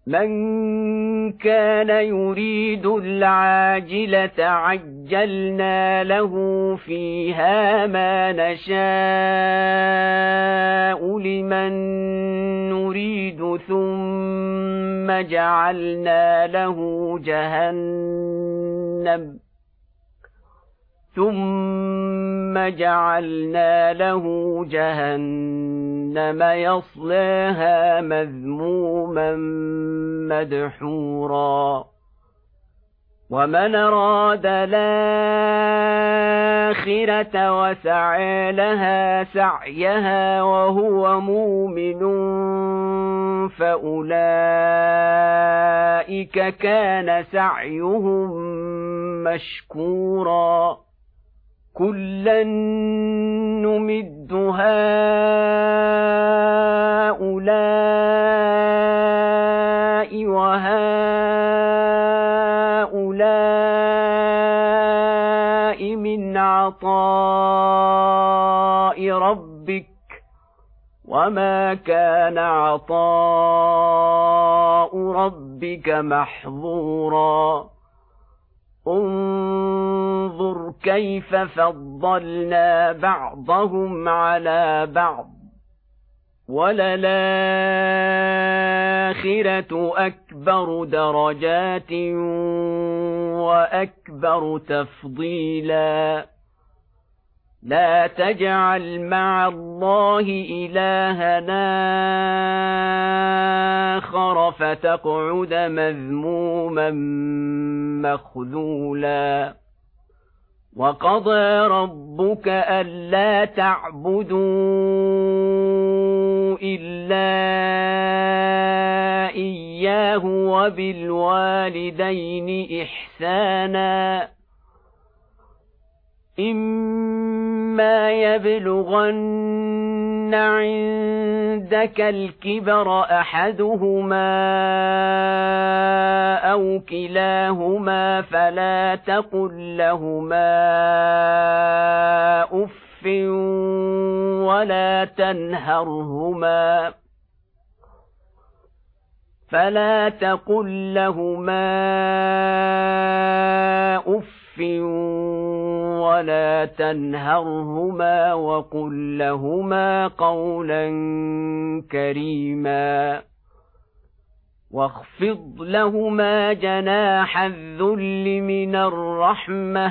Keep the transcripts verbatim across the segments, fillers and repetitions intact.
من كان يريد العاجلة عجلنا له فيها ما نشاء لمن نريد ثم جعلنا له جهنم ثم جعلنا له جهنم يصلاها مذموما مدحورا ومن أراد الآخرة وسعى لها سعيها وهو مؤمن فأولئك كان سعيهم مشكورا كلا نمد هؤلاء وهؤلاء من عطاء ربك وما كان عطاء ربك محظورا انظر كيف فضلنا بعضهم على بعض وللآخرة أكبر درجات وأكبر تفضيلا لا تجعل مع الله إلهنا آخر فتقعد مذموما مخذولا وقضى ربك ألا تعبدوا إلا إياه وبالوالدين إحسانا إما يبلغن عندك الكبر أحدهما أو كلاهما فلا تقل لهما أف ولا تنهرهما فلا تقل لهما أف ولا تنهرهما وقل لهما قولا كريما واخفض لهما جناح الذل من الرحمة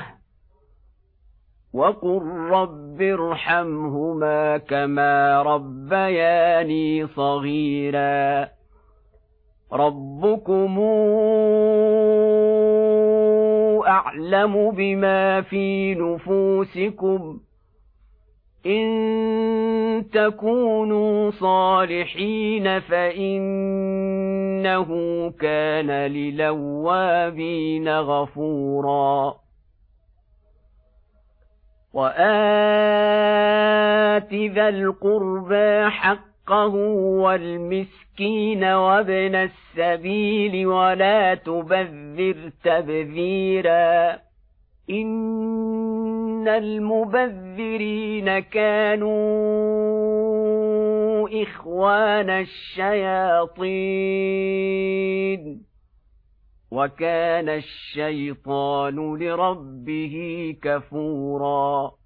وقل رب ارحمهما كما ربياني صغيرا ربكم أعلم بما في نفوسكم إن تكونوا صالحين فإنه كان للأوابين غفورا وآت ذا القربى حقه والمسكين وابن السبيل ولا تبذر تبذيرا إن المبذرين كانوا إخوان الشياطين وكان الشيطان لربه كفورا